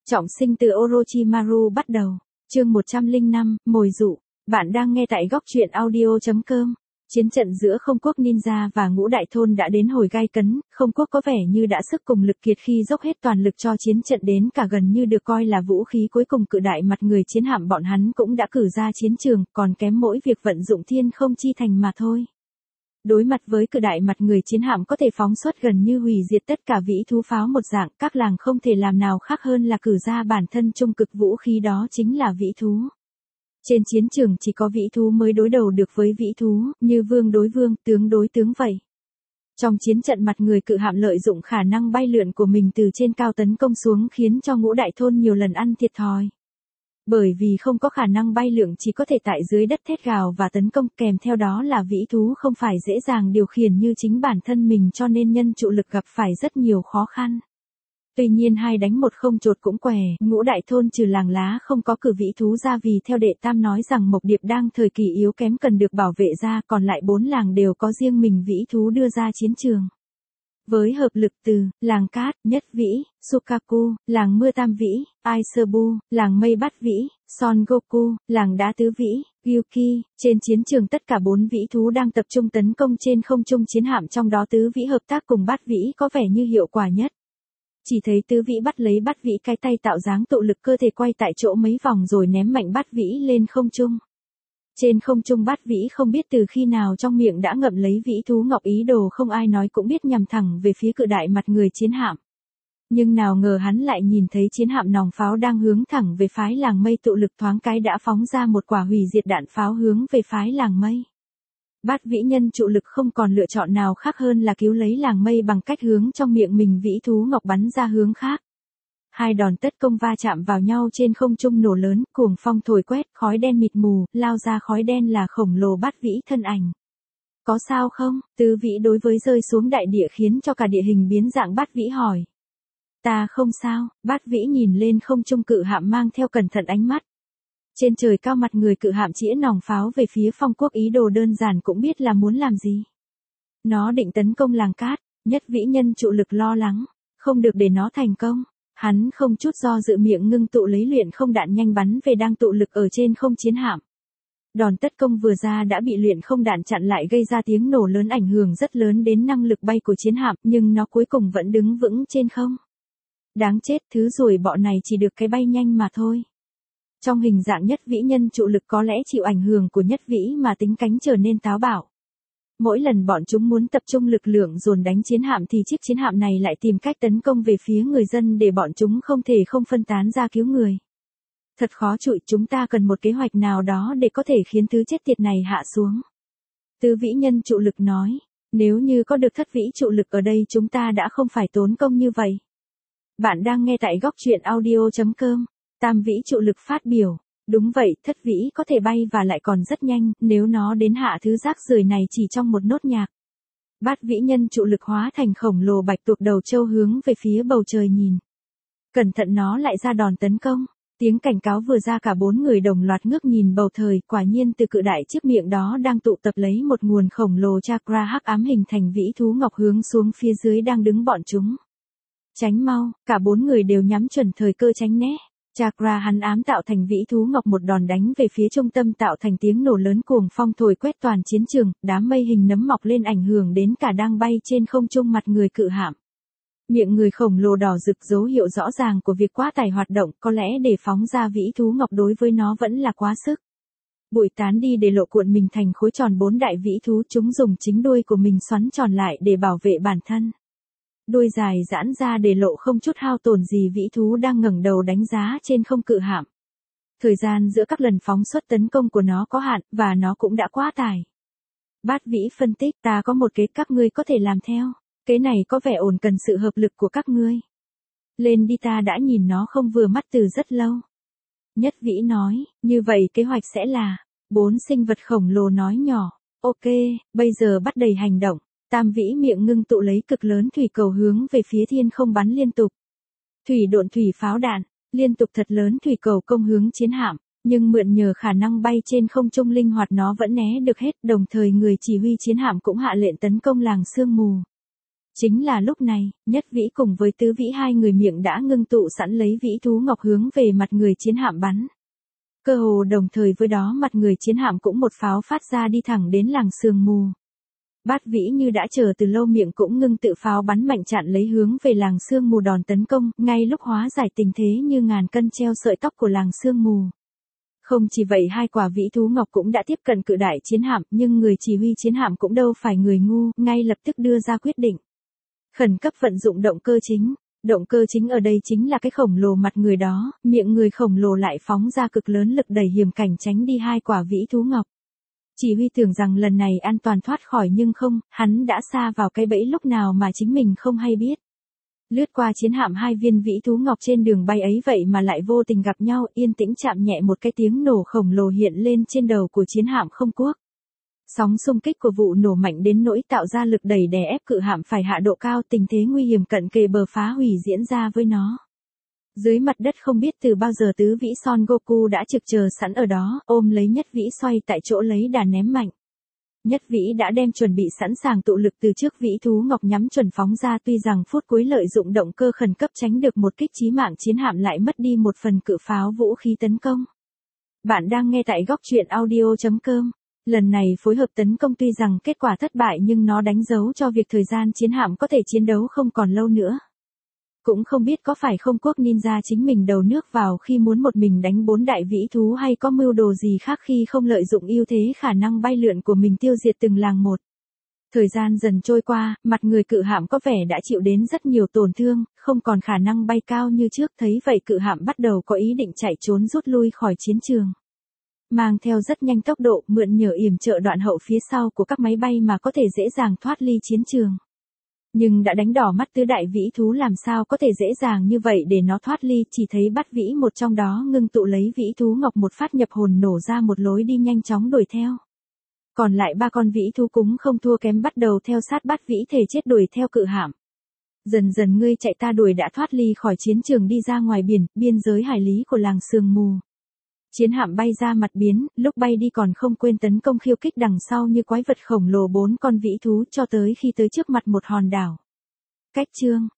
Trọng sinh từ Orochimaru bắt đầu. Chương 105, mồi dụ. Bạn đang nghe tại góc truyện audio.com. Chiến trận giữa Không quốc Ninja và Ngũ Đại Thôn đã đến hồi gay cấn, Không quốc có vẻ như đã sức cùng lực kiệt khi dốc hết toàn lực cho chiến trận đến cả gần như được coi là vũ khí cuối cùng cự đại mặt người chiến hạm bọn hắn cũng đã cử ra chiến trường, còn kém mỗi việc vận dụng thiên không chi thành mà thôi. Đối mặt với cự đại mặt người chiến hạm có thể phóng xuất gần như hủy diệt tất cả vĩ thú pháo một dạng, các làng không thể làm nào khác hơn là cử ra bản thân trung cực vũ khí, đó chính là vĩ thú. Trên chiến trường chỉ có vĩ thú mới đối đầu được với vĩ thú, như vương đối vương, tướng đối tướng vậy. Trong chiến trận mặt người cự hạm lợi dụng khả năng bay lượn của mình từ trên cao tấn công xuống khiến cho Ngũ Đại Thôn nhiều lần ăn thiệt thòi. Bởi vì không có khả năng bay lượn chỉ có thể tại dưới đất thét gào và tấn công, kèm theo đó là vĩ thú không phải dễ dàng điều khiển như chính bản thân mình, cho nên nhân trụ lực gặp phải rất nhiều khó khăn. Tuy nhiên 2 đánh 1 không chột cũng què, Ngũ Đại Thôn trừ làng lá không có cử vĩ thú ra vì theo đệ tam nói rằng Mộc Điệp đang thời kỳ yếu kém cần được bảo vệ ra, còn lại 4 làng đều có riêng mình vĩ thú đưa ra chiến trường. Với hợp lực từ làng Cát, Nhất Vĩ, Sukaku, làng Mưa Tam Vĩ, Aisebu, làng Mây Bát Vĩ, Son Goku, làng Đá Tứ Vĩ, Gyuki, trên chiến trường tất cả 4 vĩ thú đang tập trung tấn công trên không trung chiến hạm, trong đó Tứ Vĩ hợp tác cùng Bát Vĩ có vẻ như hiệu quả nhất. Chỉ thấy Tứ Vĩ bắt lấy Bát Vĩ cái tay tạo dáng tụ lực cơ thể quay tại chỗ mấy vòng rồi ném mạnh Bát Vĩ lên không trung. Trên không trung Bát Vĩ không biết từ khi nào trong miệng đã ngậm lấy vĩ thú ngọc, ý đồ không ai nói cũng biết nhằm thẳng về phía cự đại mặt người chiến hạm. Nhưng nào ngờ hắn lại nhìn thấy chiến hạm nòng pháo đang hướng thẳng về phái làng Mây, tụ lực thoáng cái đã phóng ra một quả hủy diệt đạn pháo hướng về phái làng Mây. Bát Vĩ nhân trụ lực không còn lựa chọn nào khác hơn là cứu lấy làng Mây bằng cách hướng trong miệng mình vĩ thú ngọc bắn ra hướng khác. 2 đòn tất công va chạm vào nhau trên không trung nổ lớn, cuồng phong thổi quét, khói đen mịt mù, lao ra khói đen là khổng lồ Bát Vĩ thân ảnh. Có sao không? Tứ Vĩ đối với rơi xuống đại địa khiến cho cả địa hình biến dạng. Bát Vĩ hỏi. Ta không sao. Bát Vĩ nhìn lên không trung cự hạm mang theo cẩn thận ánh mắt. Trên trời cao mặt người cự hạm chĩa nòng pháo về phía Phong quốc, ý đồ đơn giản cũng biết là muốn làm gì. Nó định tấn công làng Cát. Nhất Vĩ nhân trụ lực lo lắng, không được để nó thành công. Hắn không chút do dự miệng ngưng tụ lấy luyện không đạn nhanh bắn về đang tụ lực ở trên không chiến hạm. Đòn tất công vừa ra đã bị luyện không đạn chặn lại, gây ra tiếng nổ lớn ảnh hưởng rất lớn đến năng lực bay của chiến hạm, nhưng nó cuối cùng vẫn đứng vững trên không. Đáng chết, thứ ruồi bọ này chỉ được cái bay nhanh mà thôi. Trong hình dạng Nhất Vĩ nhân trụ lực có lẽ chịu ảnh hưởng của Nhất Vĩ mà tính cánh trở nên táo bạo. Mỗi lần bọn chúng muốn tập trung lực lượng dồn đánh chiến hạm thì chiếc chiến hạm này lại tìm cách tấn công về phía người dân để bọn chúng không thể không phân tán ra cứu người. Thật khó chịu, chúng ta cần một kế hoạch nào đó để có thể khiến thứ chết tiệt này hạ xuống. Tứ Vĩ nhân trụ lực nói, nếu như có được Thất Vĩ trụ lực ở đây chúng ta đã không phải tốn công như vậy. Bạn đang nghe tại góc truyện audio.com. Tam Vĩ trụ lực phát biểu. Đúng vậy, Thất Vĩ có thể bay và lại còn rất nhanh, nếu nó đến hạ thứ rác rưởi này chỉ trong một nốt nhạc. Bát Vĩ nhân trụ lực hóa thành khổng lồ bạch tuộc đầu trâu hướng về phía bầu trời nhìn. Cẩn thận, nó lại ra đòn tấn công. Tiếng cảnh cáo vừa ra cả 4 người đồng loạt ngước nhìn bầu trời, quả nhiên từ cự đại chiếc miệng đó đang tụ tập lấy một nguồn khổng lồ chakra hắc ám hình thành vĩ thú ngọc hướng xuống phía dưới đang đứng bọn chúng. Tránh mau, cả 4 người đều nhắm chuẩn thời cơ tránh né. Chakra hắn ám tạo thành vĩ thú ngọc một đòn đánh về phía trung tâm tạo thành tiếng nổ lớn, cuồng phong thổi quét toàn chiến trường, đám mây hình nấm mọc lên ảnh hưởng đến cả đang bay trên không trung mặt người cự hạm. Miệng người khổng lồ đỏ rực dấu hiệu rõ ràng của việc quá tải hoạt động, có lẽ để phóng ra vĩ thú ngọc đối với nó vẫn là quá sức. Bụi tán đi để lộ cuộn mình thành khối tròn 4 đại vĩ thú, chúng dùng chính đuôi của mình xoắn tròn lại để bảo vệ bản thân. Đuôi dài giãn ra để lộ không chút hao tổn gì vĩ thú đang ngẩng đầu đánh giá trên không cự hạm. Thời gian giữa các lần phóng xuất tấn công của nó có hạn, và nó cũng đã quá tải. Bát Vĩ phân tích, ta có một kế các ngươi có thể làm theo. Kế này có vẻ ổn, cần sự hợp lực của các ngươi. Lên đi, ta đã nhìn nó không vừa mắt từ rất lâu. Nhất Vĩ nói, như vậy kế hoạch sẽ là, 4 sinh vật khổng lồ nói nhỏ, ok, bây giờ bắt đầy hành động. Tam Vĩ miệng ngưng tụ lấy cực lớn thủy cầu hướng về phía thiên không bắn liên tục. Thủy độn thủy pháo đạn, liên tục thật lớn thủy cầu công hướng chiến hạm, nhưng mượn nhờ khả năng bay trên không trung linh hoạt nó vẫn né được hết, đồng thời người chỉ huy chiến hạm cũng hạ lệnh tấn công làng sương mù. Chính là lúc này, Nhất Vĩ cùng với Tứ Vĩ hai người miệng đã ngưng tụ sẵn lấy vĩ thú ngọc hướng về mặt người chiến hạm bắn. Cơ hồ đồng thời với đó mặt người chiến hạm cũng một pháo phát ra đi thẳng đến làng sương mù. Bát Vĩ như đã chờ từ lâu miệng cũng ngưng tự pháo bắn mạnh chặn lấy hướng về làng sương mù đòn tấn công, ngay lúc hóa giải tình thế như ngàn cân treo sợi tóc của làng sương mù. Không chỉ vậy hai quả vĩ thú ngọc cũng đã tiếp cận cự đại chiến hạm, nhưng người chỉ huy chiến hạm cũng đâu phải người ngu, ngay lập tức đưa ra quyết định. Khẩn cấp vận dụng động cơ chính. Động cơ chính ở đây chính là cái khổng lồ mặt người đó, miệng người khổng lồ lại phóng ra cực lớn lực đẩy hiểm cảnh tránh đi hai quả vĩ thú ngọc. Chỉ huy tưởng rằng lần này an toàn thoát khỏi nhưng không, hắn đã sa vào cái bẫy lúc nào mà chính mình không hay biết. Lướt qua chiến hạm hai viên vĩ thú ngọc trên đường bay ấy vậy mà lại vô tình gặp nhau, yên tĩnh chạm nhẹ một cái tiếng nổ khổng lồ hiện lên trên đầu của chiến hạm không quốc. Sóng xung kích của vụ nổ mạnh đến nỗi tạo ra lực đẩy đè ép cự hạm phải hạ độ cao, tình thế nguy hiểm cận kề bờ phá hủy diễn ra với nó. Dưới mặt đất không biết từ bao giờ Tứ Vĩ Son Goku đã trực chờ sẵn ở đó, ôm lấy Nhất Vĩ xoay tại chỗ lấy đà ném mạnh. Nhất Vĩ đã đem chuẩn bị sẵn sàng tụ lực từ trước vĩ thú ngọc nhắm chuẩn phóng ra, tuy rằng phút cuối lợi dụng động cơ khẩn cấp tránh được một kích chí mạng, chiến hạm lại mất đi một phần cự pháo vũ khí tấn công. Bạn đang nghe tại góc truyện audio.com. Lần này phối hợp tấn công tuy rằng kết quả thất bại nhưng nó đánh dấu cho việc thời gian chiến hạm có thể chiến đấu không còn lâu nữa. Cũng không biết có phải không quốc ninja chính mình đầu nước vào khi muốn một mình đánh 4 đại vĩ thú hay có mưu đồ gì khác khi không lợi dụng ưu thế khả năng bay lượn của mình tiêu diệt từng làng một. Thời gian dần trôi qua, mặt người cự hạm có vẻ đã chịu đến rất nhiều tổn thương, không còn khả năng bay cao như trước, thấy vậy cự hạm bắt đầu có ý định chạy trốn rút lui khỏi chiến trường. Mang theo rất nhanh tốc độ, mượn nhờ yểm trợ đoạn hậu phía sau của các máy bay mà có thể dễ dàng thoát ly chiến trường. Nhưng đã đánh đỏ mắt tứ đại vĩ thú làm sao có thể dễ dàng như vậy để nó thoát ly, chỉ thấy Bát Vĩ một trong đó ngưng tụ lấy vĩ thú ngọc một phát nhập hồn nổ ra một lối đi nhanh chóng đuổi theo. Còn lại ba con vĩ thú cũng không thua kém bắt đầu theo sát Bát Vĩ thể chết đuổi theo cự hạm. Dần dần ngươi chạy ta đuổi đã thoát ly khỏi chiến trường đi ra ngoài biển, biên giới hải lý của làng sương mù. Chiến hạm bay ra mặt biển, lúc bay đi còn không quên tấn công khiêu kích đằng sau như quái vật khổng lồ 4 con vĩ thú cho tới khi tới trước mặt một hòn đảo. Cách chương